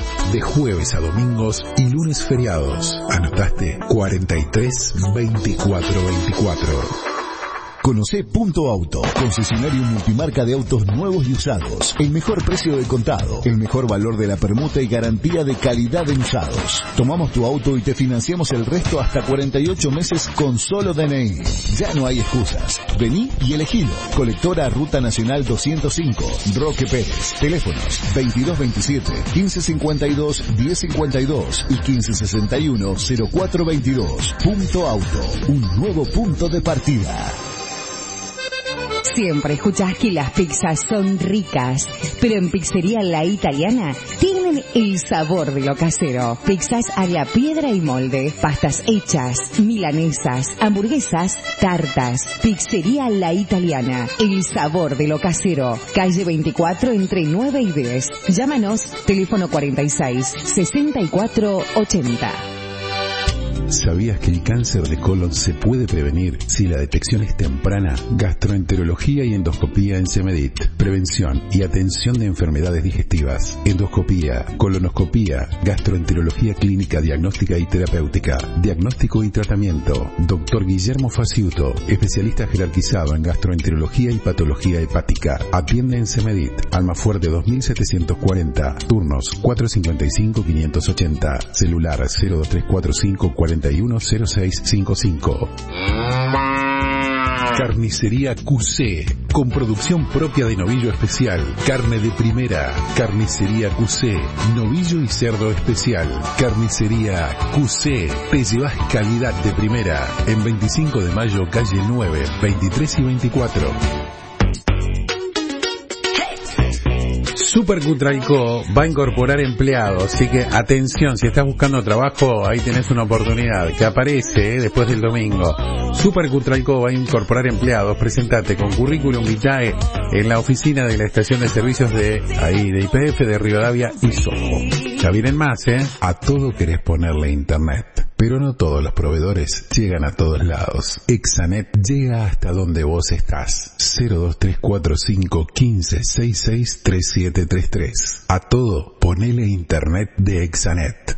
jueves a domingos y lunes feriados. ¿Anotaste? cuarenta y tres veinticuatro veinticuatro. Conocé Punto Auto, concesionario multimarca de autos nuevos y usados. El mejor precio de contado, el mejor valor de la permuta y garantía de calidad en usados. Tomamos tu auto y te financiamos el resto hasta cuarenta y ocho meses con solo D N I. Ya no hay excusas. Vení y elegilo. Colectora Ruta Nacional doscientos cinco, Roque Pérez. Teléfonos veintidós veintisiete, quince cincuenta y dos, diez cincuenta y dos y quince sesenta y uno, cero cuatro veintidós. Punto Auto, un nuevo punto de partida. Siempre escuchás que las pizzas son ricas, pero en Pizzería La Italiana tienen el sabor de lo casero. Pizzas a la piedra y molde, pastas hechas, milanesas, hamburguesas, tartas. Pizzería La Italiana, el sabor de lo casero. Calle veinticuatro entre nueve y diez. Llámanos, teléfono cuarenta y seis, sesenta y cuatro ochenta. ¿Sabías que el cáncer de colon se puede prevenir si la detección es temprana? Gastroenterología y endoscopía en Semedit. Prevención y atención de enfermedades digestivas. Endoscopía, colonoscopía, gastroenterología clínica, diagnóstica y terapéutica. Diagnóstico y tratamiento. Doctor Guillermo Faciuto, especialista jerarquizado en gastroenterología y patología hepática. Atiende en Semedit. Almafuerte dos mil setecientos cuarenta. Turnos cuatro cincuenta y cinco, quinientos ochenta. Celular cero dos tres cuatro cinco, cuarenta y uno cero seis cinco cinco. Carnicería Q C, con producción propia de novillo especial, carne de primera. Carnicería Q C, novillo y cerdo especial. Carnicería Q C, te llevas calidad de primera. En veinticinco de mayo, calle nueve, veintitrés y veinticuatro. Super Cutralcó va a incorporar empleados, así que atención, si estás buscando trabajo, ahí tenés una oportunidad que aparece eh, después del domingo. Super Cutralcó va a incorporar empleados, presentate con currículum vitae en la oficina de la estación de servicios de ahí de Y P F de Rivadavia y Soho. Ya vienen más, ¿eh? A todo querés ponerle internet, pero no todos los proveedores llegan a todos lados. Exanet llega hasta donde vos estás. cero dos tres cuatro cinco, quince, sesenta y seis, treinta y siete treinta y tres. A todo, ponele internet de Exanet.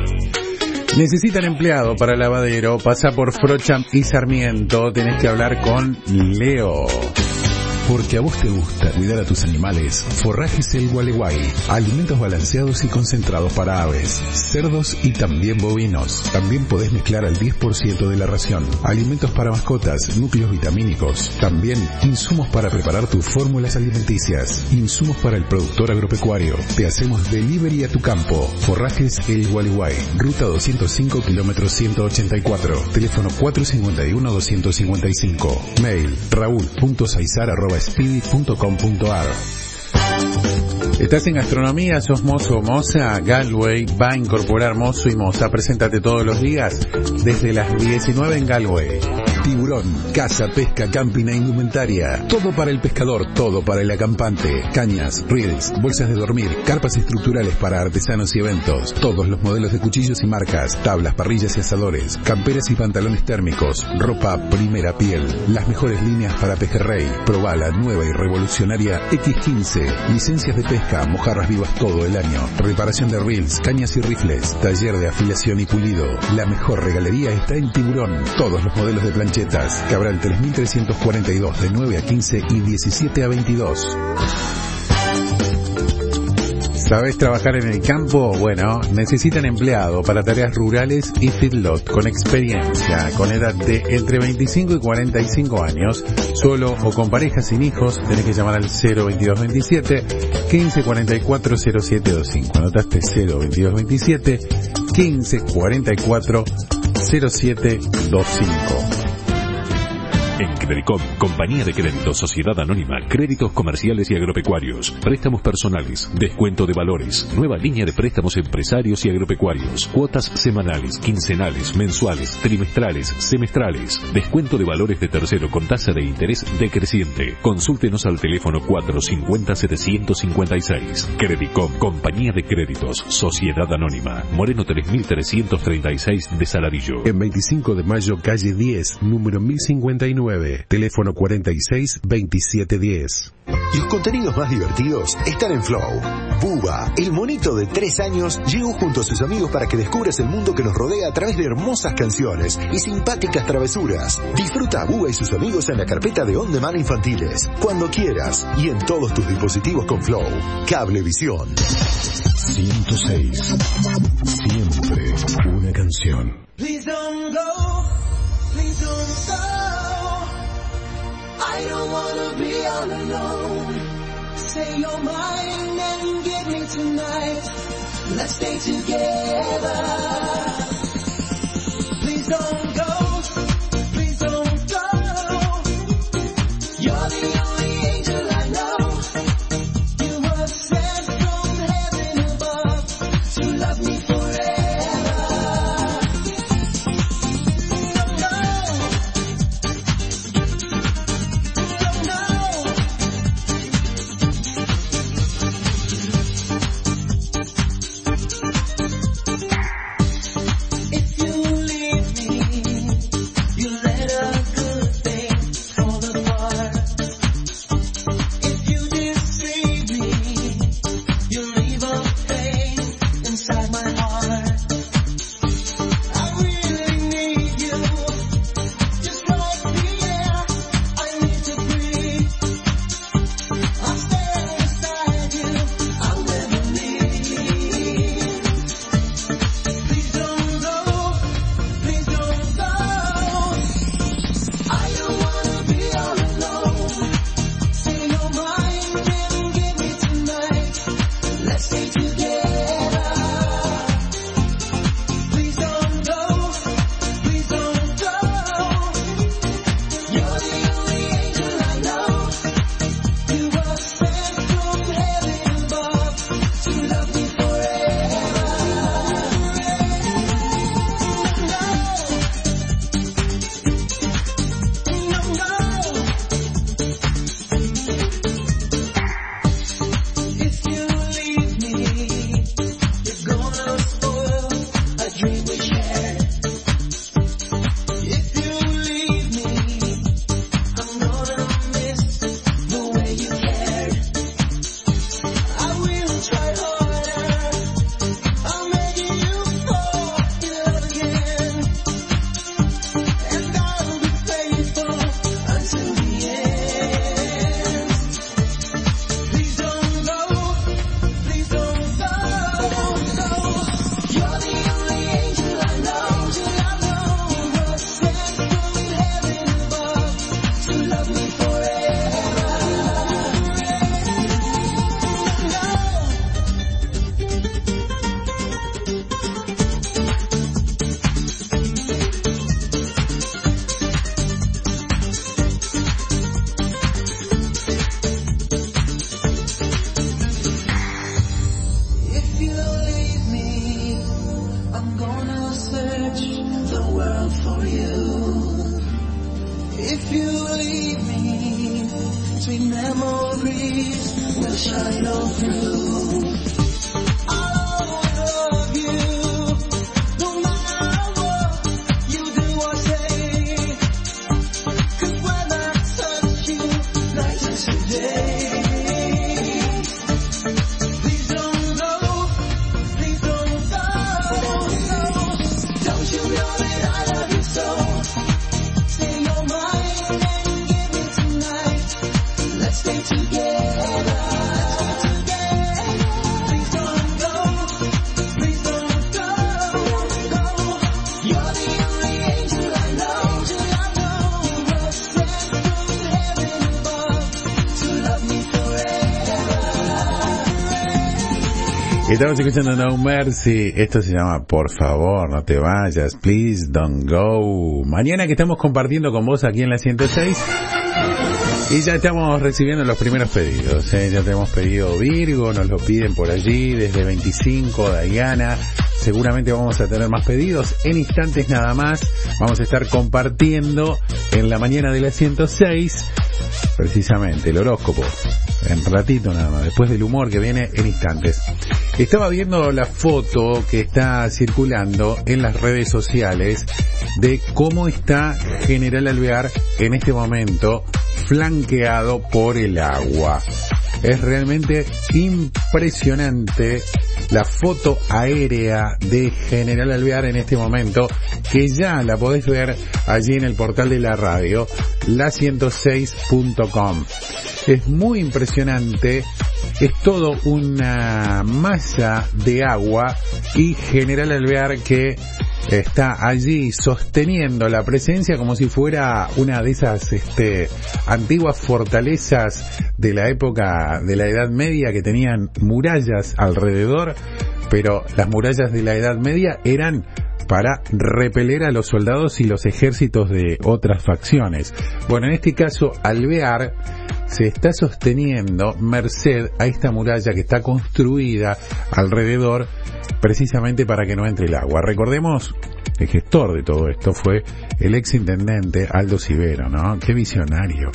Necesitan empleado para lavadero, pasa por Frocham y Sarmiento, tenés que hablar con Leo. Porque a vos te gusta cuidar a tus animales, Forrajes El Gualeguay, alimentos balanceados y concentrados para aves, cerdos y también bovinos. También podés mezclar al diez por ciento de la ración. Alimentos para mascotas, núcleos vitamínicos. También insumos para preparar tus fórmulas alimenticias. Insumos para el productor agropecuario. Te hacemos delivery a tu campo. Forrajes El Gualeguay, ruta doscientos cinco, kilómetro ciento ochenta y cuatro. Teléfono cuatro cincuenta y uno, doscientos cincuenta y cinco. Mail raúl punto saizar arroba speedy punto com punto ar. Estás en gastronomía, sos mozo o moza, Galway va a incorporar mozo y moza. Preséntate todos los días desde las diecinueve en Galway. Tiburón, caza, pesca, camping e indumentaria. Todo para el pescador, todo para el acampante. Cañas, reels, bolsas de dormir, carpas estructurales para artesanos y eventos. Todos los modelos de cuchillos y marcas, tablas, parrillas y asadores, camperas y pantalones térmicos, ropa primera piel. Las mejores líneas para pejerrey. Probá la nueva y revolucionaria equis quince. Licencias de pesca, mojarras vivas todo el año. Reparación de reels, cañas y rifles. Taller de afilación y pulido. La mejor regalería está en Tiburón. Todos los modelos de plancha Cabral tres mil trescientos cuarenta y dos de nueve a quince y diecisiete a veintidós. ¿Sabés trabajar en el campo? Bueno, necesitan empleado para tareas rurales y feedlot con experiencia, con edad de entre veinticinco y cuarenta y cinco años, solo o con pareja sin hijos. Tenés que llamar al cero veintidós veintisiete, quince cuarenta y cuatro, cero siete veinticinco. Anotaste cero veintidós veintisiete, quince cuarenta y cuatro, cero siete veinticinco. En Credicom, Compañía de Créditos Sociedad Anónima, créditos comerciales y agropecuarios, préstamos personales, descuento de valores, nueva línea de préstamos empresarios y agropecuarios, cuotas semanales, quincenales, mensuales, trimestrales, semestrales, descuento de valores de tercero con tasa de interés decreciente. Consúltenos al teléfono cuatro cincuenta, setecientos cincuenta y seis. Credicom, Compañía de Créditos Sociedad Anónima, Moreno tres mil trescientos treinta y seis de Saladillo. En veinticinco de mayo, calle diez, número mil cincuenta y nueve. Teléfono cuarenta y seis, veintisiete diez. Los contenidos más divertidos están en Flow. Bubba, el monito de tres años, llegó junto a sus amigos para que descubras el mundo que nos rodea a través de hermosas canciones y simpáticas travesuras. Disfruta a Bubba y sus amigos en la carpeta de On Demand Infantiles, cuando quieras y en todos tus dispositivos con Flow. Cablevisión. ciento seis. Siempre una canción. Please don't go, please don't go. I don't wanna be all alone. Say you're mine and give me tonight. Let's stay together. Please don't go, please don't go. You're the only angel I know. You were sent from heaven above to love me forever. Estamos escuchando No Mercy. Esto se llama Por favor, no te vayas. Please don't go. Mañana que estamos compartiendo con vos aquí en la ciento seis. Y ya estamos recibiendo los primeros pedidos, ¿eh? Ya tenemos pedido Virgo, nos lo piden por allí, desde veinticinco, Diana. Seguramente vamos a tener más pedidos. En instantes nada más vamos a estar compartiendo en la mañana de la ciento seis precisamente el horóscopo, en ratito nada más, después del humor que viene en instantes. Estaba viendo la foto que está circulando en las redes sociales de cómo está General Alvear en este momento flanqueado por el agua. Es realmente impresionante la foto aérea de General Alvear en este momento, que ya la podés ver allí en el portal de la radio, la ciento seis punto com. Es muy impresionante, es todo una masa de agua y General Alvear que está allí sosteniendo la presencia como si fuera una de esas este, antiguas fortalezas de la época de la Edad Media que tenían murallas alrededor, pero las murallas de la Edad Media eran para repeler a los soldados y los ejércitos de otras facciones. Bueno, en este caso Alvear se está sosteniendo merced a esta muralla que está construida alrededor precisamente para que no entre el agua. Recordemos, el gestor de todo esto fue el ex intendente Aldo Civero, ¿no? Qué visionario.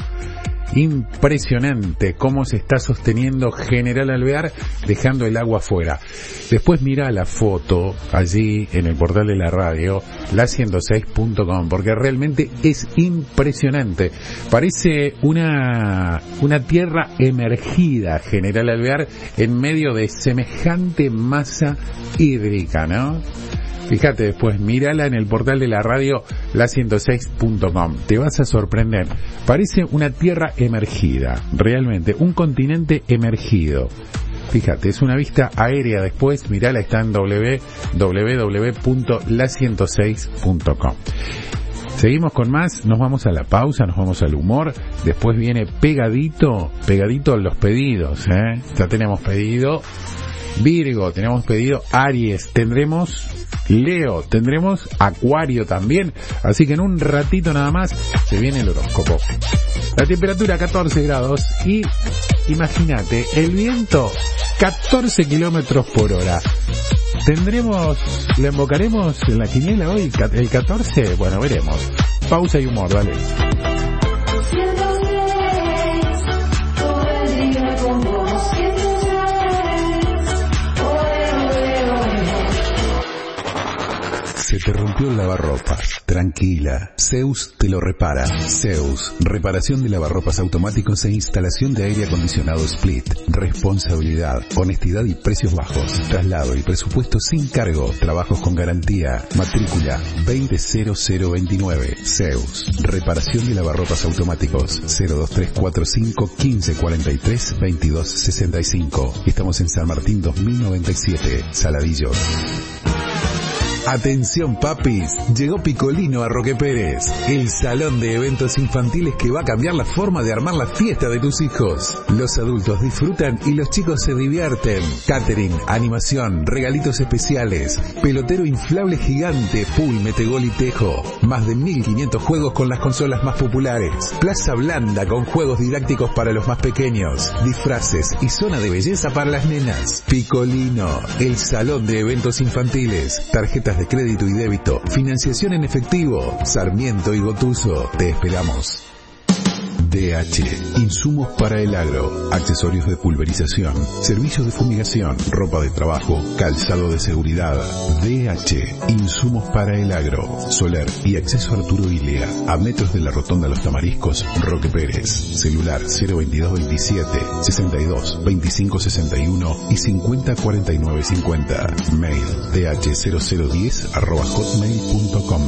Impresionante cómo se está sosteniendo General Alvear dejando el agua afuera. Después mira la foto allí en el portal de la radio, la ciento seis punto com, porque realmente es impresionante. Parece una, una tierra emergida, General Alvear, en medio de semejante masa hídrica, ¿no? Fíjate después, mírala en el portal de la radio, la ciento seis punto com. Te vas a sorprender. Parece una tierra emergida, realmente, un continente emergido. Fíjate, es una vista aérea después, mírala, está en doble u doble u doble u punto la ciento seis punto com. Seguimos con más, nos vamos a la pausa, nos vamos al humor, después viene pegadito, pegadito los pedidos, ¿eh? Ya tenemos pedido Virgo, tenemos pedido Aries, tendremos Leo, tendremos Acuario también, así que en un ratito nada más se viene el horóscopo. La temperatura catorce grados y imagínate, el viento catorce kilómetros por hora. ¿Tendremos, le invocaremos en la quiniela hoy el catorce? Bueno, veremos. Pausa y humor, dale. Se te rompió el lavarropas. Tranquila. Zeus te lo repara. Zeus. Reparación de lavarropas automáticos e instalación de aire acondicionado Split. Responsabilidad, honestidad y precios bajos. Traslado y presupuesto sin cargo. Trabajos con garantía. Matrícula veinte cero cero veintinueve. Zeus. Reparación de lavarropas automáticos. cero dos tres cuatro cinco quince cuarenta y tres veintidós sesenta y cinco. Estamos en San Martín dos mil noventa y siete. Saladillo. Atención papis, llegó Picolino a Roque Pérez, el salón de eventos infantiles que va a cambiar la forma de armar la fiesta de tus hijos. Los adultos disfrutan y los chicos se divierten. Catering, animación, regalitos especiales, pelotero inflable gigante, pool, metegol y tejo. Más de mil quinientos juegos con las consolas más populares. Plaza blanda con juegos didácticos para los más pequeños. Disfraces y zona de belleza para las nenas. Picolino, el salón de eventos infantiles. Tarjetas de crédito y débito, financiación en efectivo, Sarmiento y Gotuso. Te esperamos. D H, insumos para el agro, accesorios de pulverización, servicios de fumigación, ropa de trabajo, calzado de seguridad. D H, insumos para el agro, Soler y acceso Arturo Ilia, a metros de la rotonda Los Tamariscos, Roque Pérez. Celular cero veintidós veintisiete, sesenta y dos, veinticinco sesenta y uno y cincuenta cuarenta y nueve cincuenta. Mail d h cero cero diez arroba hotmail punto com.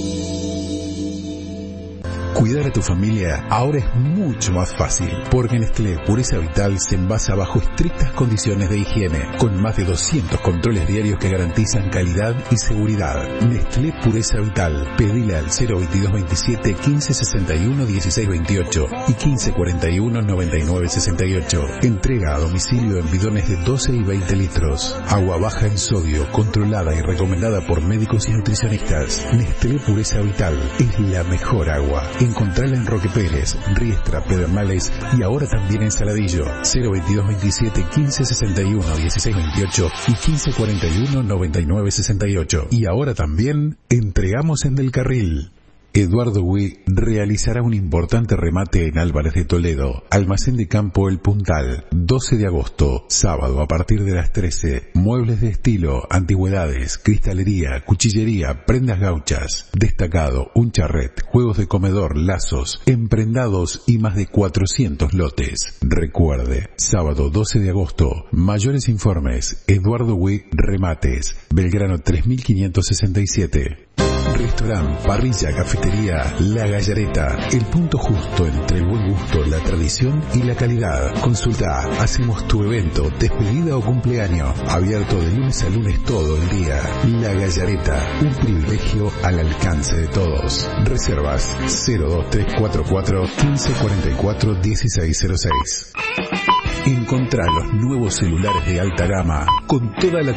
Cuidar a tu familia ahora es mucho más fácil, porque Nestlé Pureza Vital se envasa bajo estrictas condiciones de higiene, con más de doscientos controles diarios que garantizan calidad y seguridad. Nestlé Pureza Vital, pedile al cero veintidós veintisiete quince sesenta y uno dieciséis veintiocho y quince cuarenta y uno noventa y nueve sesenta y ocho. Entrega a domicilio en bidones de doce y veinte litros. Agua baja en sodio, controlada y recomendada por médicos y nutricionistas. Nestlé Pureza Vital es la mejor agua. Encontrala en Roque Pérez, Riestra, Pedernales y ahora también en Saladillo. cero veintidós veintisiete quince sesenta y uno dieciséis veintiocho y quince cuarenta y uno noventa y nueve sesenta y ocho. Y ahora también entregamos en Del Carril. Eduardo Wii realizará un importante remate en Álvarez de Toledo, Almacén de Campo El Puntal, doce de agosto, sábado a partir de las trece. Muebles de estilo, antigüedades, cristalería, cuchillería, prendas gauchas. Destacado, un charret, juegos de comedor, lazos, emprendados y más de cuatrocientos lotes. Recuerde, sábado doce de agosto, mayores informes, Eduardo Wii Remates, Belgrano tres mil quinientos sesenta y siete. Restaurant, parrilla, cafetería, La Gallareta, el punto justo entre el buen gusto, la tradición y la calidad. Consulta, hacemos tu evento, despedida o cumpleaños, abierto de lunes a lunes todo el día. La Gallareta, un privilegio al alcance de todos. Reservas cero dos tres cuatro cuatro, quince cuarenta y cuatro, dieciséis cero seis. Encontrá los nuevos celulares de alta gama con toda la